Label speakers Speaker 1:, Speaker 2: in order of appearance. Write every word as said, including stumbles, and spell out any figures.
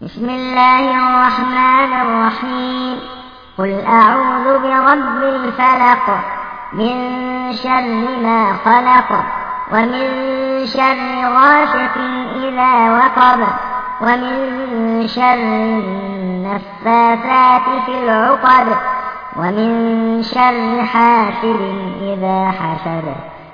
Speaker 1: بسم الله الرحمن الرحيم. قل أعوذ برب الفلق من شر ما خلق ومن شر غاسق إذا وقب ومن شر النفاثات في العقد ومن شر حاسد إذا حسد.